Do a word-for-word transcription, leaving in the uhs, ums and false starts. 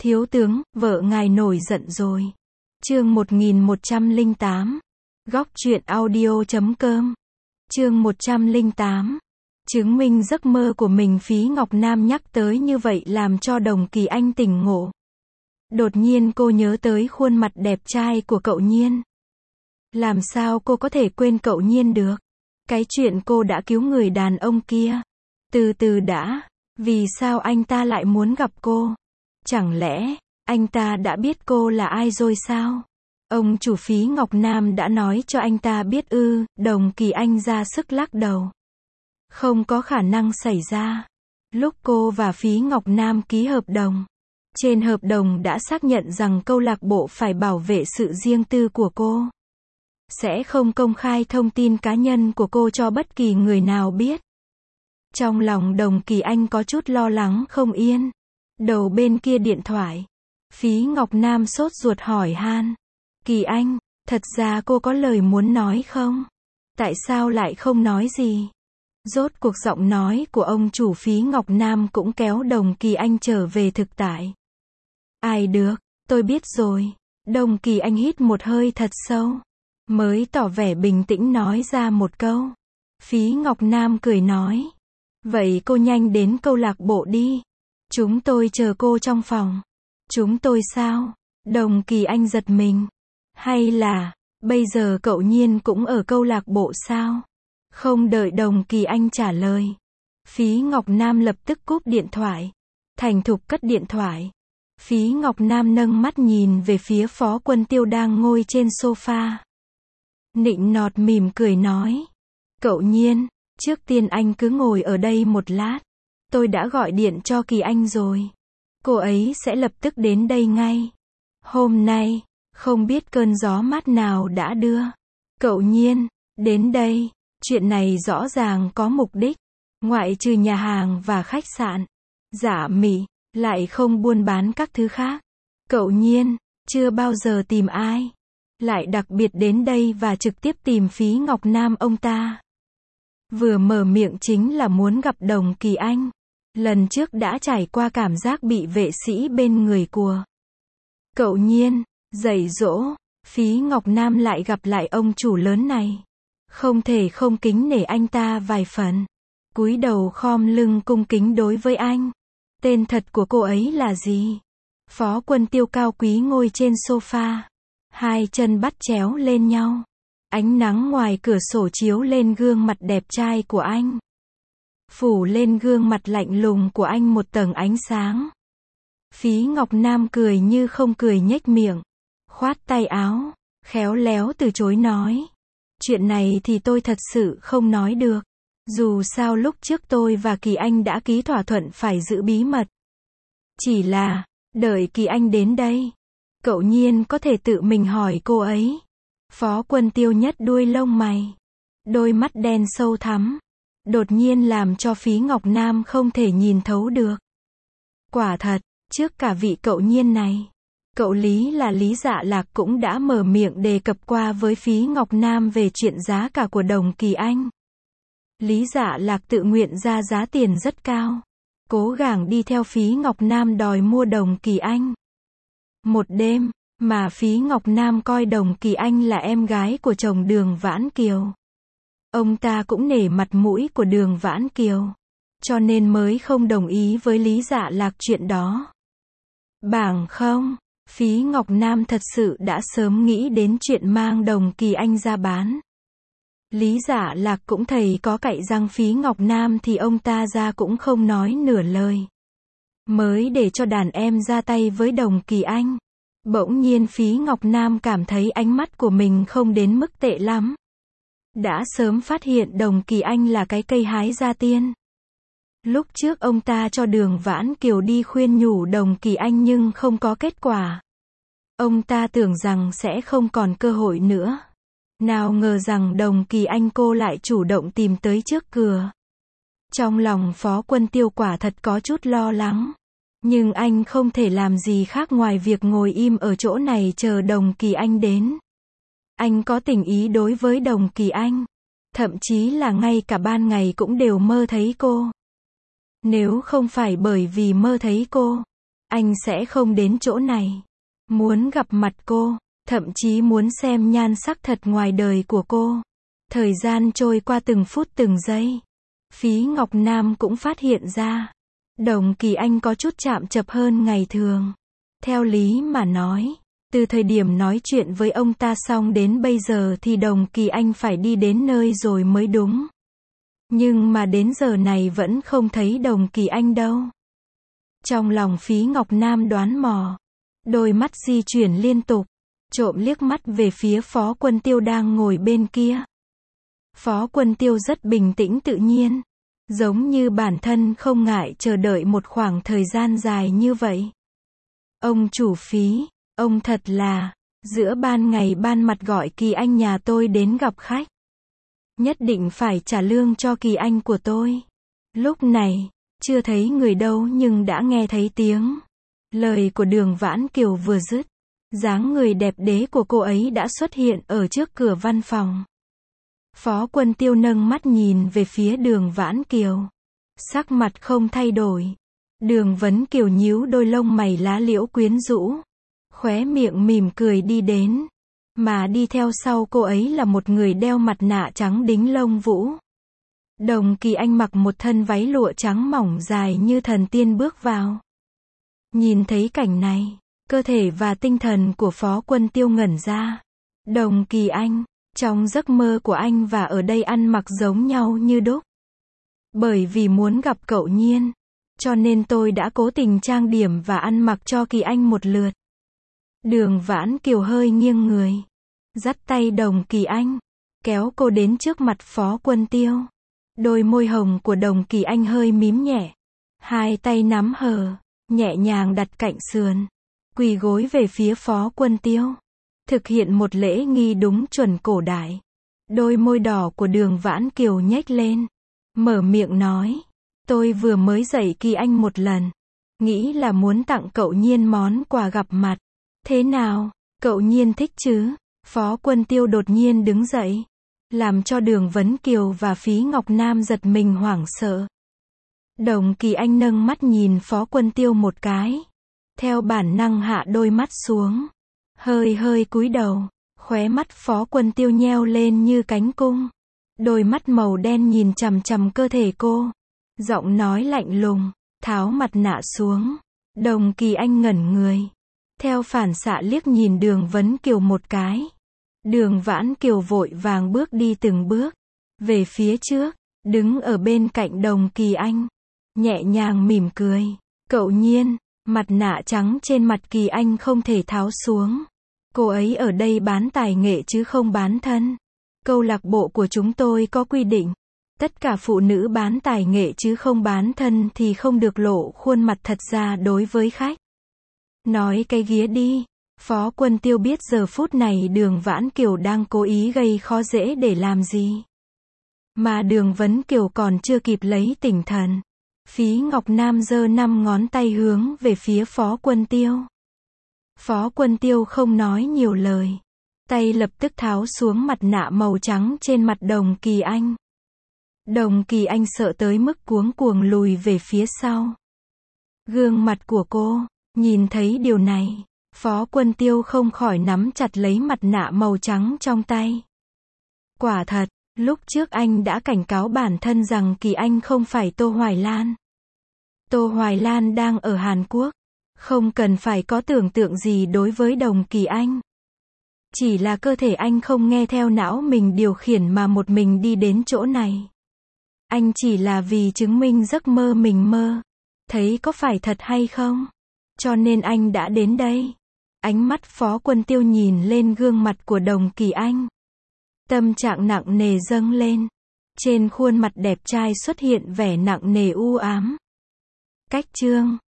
Thiếu tướng, vợ ngài nổi giận rồi. Chương một nghìn một trăm lẻ tám. Góc truyện audio chấm com. Chương một trăm lẻ tám. Chứng minh giấc mơ của mình. Phí Ngọc Nam nhắc tới như vậy làm cho Đồng Kỳ Anh tỉnh ngộ. Đột nhiên cô nhớ tới khuôn mặt đẹp trai của cậu Nhiên. Làm sao cô có thể quên cậu Nhiên được? Cái chuyện cô đã cứu người đàn ông kia. Từ từ đã, vì sao anh ta lại muốn gặp cô? Chẳng lẽ, anh ta đã biết cô là ai rồi sao? Ông chủ Phí Ngọc Nam đã nói cho anh ta biết ư? Đồng Kỳ Anh ra sức lắc đầu. Không có khả năng xảy ra. Lúc cô và Phí Ngọc Nam ký hợp đồng, trên hợp đồng đã xác nhận rằng câu lạc bộ phải bảo vệ sự riêng tư của cô. Sẽ không công khai thông tin cá nhân của cô cho bất kỳ người nào biết. Trong lòng Đồng Kỳ Anh có chút lo lắng không yên. Đầu bên kia điện thoại, Phí Ngọc Nam sốt ruột hỏi han. Kỳ Anh, thật ra cô có lời muốn nói không? Tại sao lại không nói gì? Rốt cuộc giọng nói của ông chủ Phí Ngọc Nam cũng kéo Đồng Kỳ Anh trở về thực tại. Ai được, tôi biết rồi. Đồng Kỳ Anh hít một hơi thật sâu, mới tỏ vẻ bình tĩnh nói ra một câu. Phí Ngọc Nam cười nói. Vậy cô nhanh đến câu lạc bộ đi. Chúng tôi chờ cô trong phòng. Chúng tôi sao? Đồng Kỳ Anh giật mình. Hay là, bây giờ cậu Nhiên cũng ở câu lạc bộ sao? Không đợi Đồng Kỳ Anh trả lời, Phí Ngọc Nam lập tức cúp điện thoại. Thành thục cất điện thoại. Phí Ngọc Nam nâng mắt nhìn về phía Phó Quân Tiêu đang ngồi trên sofa. Nịnh nọt mỉm cười nói. Cậu Nhiên, trước tiên anh cứ ngồi ở đây một lát. Tôi đã gọi điện cho Kỳ Anh rồi. Cô ấy sẽ lập tức đến đây ngay. Hôm nay, không biết cơn gió mát nào đã đưa cậu Nhiên đến đây. Chuyện này rõ ràng có mục đích. Ngoại trừ nhà hàng và khách sạn, Dạ Mị lại không buôn bán các thứ khác. Cậu Nhiên chưa bao giờ tìm ai, lại đặc biệt đến đây và trực tiếp tìm Phí Ngọc Nam ông ta. Vừa mở miệng chính là muốn gặp Đồng Kỳ Anh. Lần trước đã trải qua cảm giác bị vệ sĩ bên người của cậu Nhiên dạy dỗ. Phí Ngọc Nam lại gặp lại ông chủ lớn này, không thể không kính nể anh ta vài phần. Cúi đầu khom lưng cung kính đối với anh. Tên thật của cô ấy là gì? Phó Quân Tiêu cao quý ngồi trên sofa, hai chân bắt chéo lên nhau. Ánh nắng ngoài cửa sổ chiếu lên gương mặt đẹp trai của anh, phủ lên gương mặt lạnh lùng của anh một tầng ánh sáng. Phí Ngọc Nam cười như không cười nhếch miệng, khoát tay áo, khéo léo từ chối nói. Chuyện này thì tôi thật sự không nói được. Dù sao lúc trước tôi và Kỳ Anh đã ký thỏa thuận phải giữ bí mật. Chỉ là, đợi Kỳ Anh đến đây, cậu Nhiên có thể tự mình hỏi cô ấy. Phó Quân Tiêu nhất đuôi lông mày, đôi mắt đen sâu thắm, đột nhiên làm cho Phí Ngọc Nam không thể nhìn thấu được. Quả thật, trước cả vị cậu Nhiên này, cậu Lý là Lý Dạ Lạc cũng đã mở miệng đề cập qua với Phí Ngọc Nam về chuyện giá cả của Đồng Kỳ Anh. Lý Dạ Lạc tự nguyện ra giá tiền rất cao, cố gắng đi theo Phí Ngọc Nam đòi mua Đồng Kỳ Anh. Một đêm, mà Phí Ngọc Nam coi Đồng Kỳ Anh là em gái của chồng Đường Vãn Kiều. Ông ta cũng nể mặt mũi của Đường Vãn Kiều, cho nên mới không đồng ý với Lý Dạ Lạc chuyện đó. Bằng không, Phí Ngọc Nam thật sự đã sớm nghĩ đến chuyện mang Đồng Kỳ Anh ra bán. Lý Dạ Lạc cũng thấy có cạy răng Phí Ngọc Nam thì ông ta ra cũng không nói nửa lời. Mới để cho đàn em ra tay với Đồng Kỳ Anh. Bỗng nhiên Phí Ngọc Nam cảm thấy ánh mắt của mình không đến mức tệ lắm. Đã sớm phát hiện Đồng Kỳ Anh là cái cây hái gia tiên. Lúc trước ông ta cho Đường Vãn Kiều đi khuyên nhủ Đồng Kỳ Anh nhưng không có kết quả. Ông ta tưởng rằng sẽ không còn cơ hội nữa. Nào ngờ rằng Đồng Kỳ Anh cô lại chủ động tìm tới trước cửa. Trong lòng Phó Quân Tiêu quả thật có chút lo lắng. Nhưng anh không thể làm gì khác ngoài việc ngồi im ở chỗ này chờ Đồng Kỳ Anh đến. Anh có tình ý đối với Đồng Kỳ Anh. Thậm chí là ngay cả ban ngày cũng đều mơ thấy cô. Nếu không phải bởi vì mơ thấy cô, anh sẽ không đến chỗ này. Muốn gặp mặt cô, thậm chí muốn xem nhan sắc thật ngoài đời của cô. Thời gian trôi qua từng phút từng giây. Phí Ngọc Nam cũng phát hiện ra, Đồng Kỳ Anh có chút chạm chập hơn ngày thường. Theo lý mà nói, từ thời điểm nói chuyện với ông ta xong đến bây giờ thì Đồng Kỳ Anh phải đi đến nơi rồi mới đúng. Nhưng mà đến giờ này vẫn không thấy Đồng Kỳ Anh đâu. Trong lòng Phí Ngọc Nam đoán mò, đôi mắt di chuyển liên tục, trộm liếc mắt về phía Phó Quân Tiêu đang ngồi bên kia. Phó Quân Tiêu rất bình tĩnh tự nhiên, giống như bản thân không ngại chờ đợi một khoảng thời gian dài như vậy. Ông chủ Phí, ông thật là, giữa ban ngày ban mặt gọi Kỳ Anh nhà tôi đến gặp khách. Nhất định phải trả lương cho Kỳ Anh của tôi. Lúc này, chưa thấy người đâu nhưng đã nghe thấy tiếng. Lời của Đường Vãn Kiều vừa dứt, dáng người đẹp đẽ của cô ấy đã xuất hiện ở trước cửa văn phòng. Phó Quân Tiêu nâng mắt nhìn về phía Đường Vãn Kiều. Sắc mặt không thay đổi. Đường Vấn Kiều nhíu đôi lông mày lá liễu quyến rũ, khóe miệng mỉm cười đi đến. Mà đi theo sau cô ấy là một người đeo mặt nạ trắng đính lông vũ. Đồng Kỳ Anh mặc một thân váy lụa trắng mỏng dài như thần tiên bước vào. Nhìn thấy cảnh này, cơ thể và tinh thần của Phó Quân Tiêu ngẩn ra. Đồng Kỳ Anh, trong giấc mơ của anh và ở đây ăn mặc giống nhau như đúc. Bởi vì muốn gặp cậu Nhiên, cho nên tôi đã cố tình trang điểm và ăn mặc cho Kỳ Anh một lượt. Đường Vãn Kiều hơi nghiêng người, dắt tay Đồng Kỳ Anh, kéo cô đến trước mặt Phó Quân Tiêu. Đôi môi hồng của Đồng Kỳ Anh hơi mím nhẹ, hai tay nắm hờ, nhẹ nhàng đặt cạnh sườn, quỳ gối về phía Phó Quân Tiêu, thực hiện một lễ nghi đúng chuẩn cổ đại. Đôi môi đỏ của Đường Vãn Kiều nhếch lên, mở miệng nói, tôi vừa mới dạy Kỳ Anh một lần, nghĩ là muốn tặng cậu Nhiên món quà gặp mặt. Thế nào, cậu Nhiên thích chứ? Phó Quân Tiêu đột nhiên đứng dậy, làm cho Đường Vấn Kiều và Phí Ngọc Nam giật mình hoảng sợ. Đồng Kỳ Anh nâng mắt nhìn Phó Quân Tiêu một cái, theo bản năng hạ đôi mắt xuống, hơi hơi cúi đầu, khóe mắt Phó Quân Tiêu nheo lên như cánh cung. Đôi mắt màu đen nhìn chằm chằm cơ thể cô, giọng nói lạnh lùng, tháo mặt nạ xuống. Đồng Kỳ Anh ngẩn người, theo phản xạ liếc nhìn Đường Vấn Kiều một cái. Đường Vãn Kiều vội vàng bước đi từng bước về phía trước, đứng ở bên cạnh Đồng Kỳ Anh, nhẹ nhàng mỉm cười. Cậu Nhiên, mặt nạ trắng trên mặt Kỳ Anh không thể tháo xuống. Cô ấy ở đây bán tài nghệ chứ không bán thân. Câu lạc bộ của chúng tôi có quy định, tất cả phụ nữ bán tài nghệ chứ không bán thân thì không được lộ khuôn mặt thật ra đối với khách. Nói cái ghía đi. Phó Quân Tiêu biết giờ phút này Đường Vãn Kiều đang cố ý gây khó dễ để làm gì. Mà Đường Vấn Kiều còn chưa kịp lấy tỉnh thần. Phí Ngọc Nam giơ năm ngón tay hướng về phía Phó Quân Tiêu. Phó Quân Tiêu không nói nhiều lời, tay lập tức tháo xuống mặt nạ màu trắng trên mặt Đồng Kỳ Anh. Đồng Kỳ Anh sợ tới mức cuống cuồng lùi về phía sau. Gương mặt của cô, nhìn thấy điều này, Phó Quân Tiêu không khỏi nắm chặt lấy mặt nạ màu trắng trong tay. Quả thật, lúc trước anh đã cảnh cáo bản thân rằng Kỳ Anh không phải Tô Hoài Lan. Tô Hoài Lan đang ở Hàn Quốc, không cần phải có tưởng tượng gì đối với Đồng Kỳ Anh. Chỉ là cơ thể anh không nghe theo não mình điều khiển mà một mình đi đến chỗ này. Anh chỉ là vì chứng minh giấc mơ mình mơ, thấy có phải thật hay không, cho nên anh đã đến đây. Ánh mắt Phó Quân Tiêu nhìn lên gương mặt của Đồng Kỳ Anh, tâm trạng nặng nề dâng lên. Trên khuôn mặt đẹp trai xuất hiện vẻ nặng nề u ám. Cách chương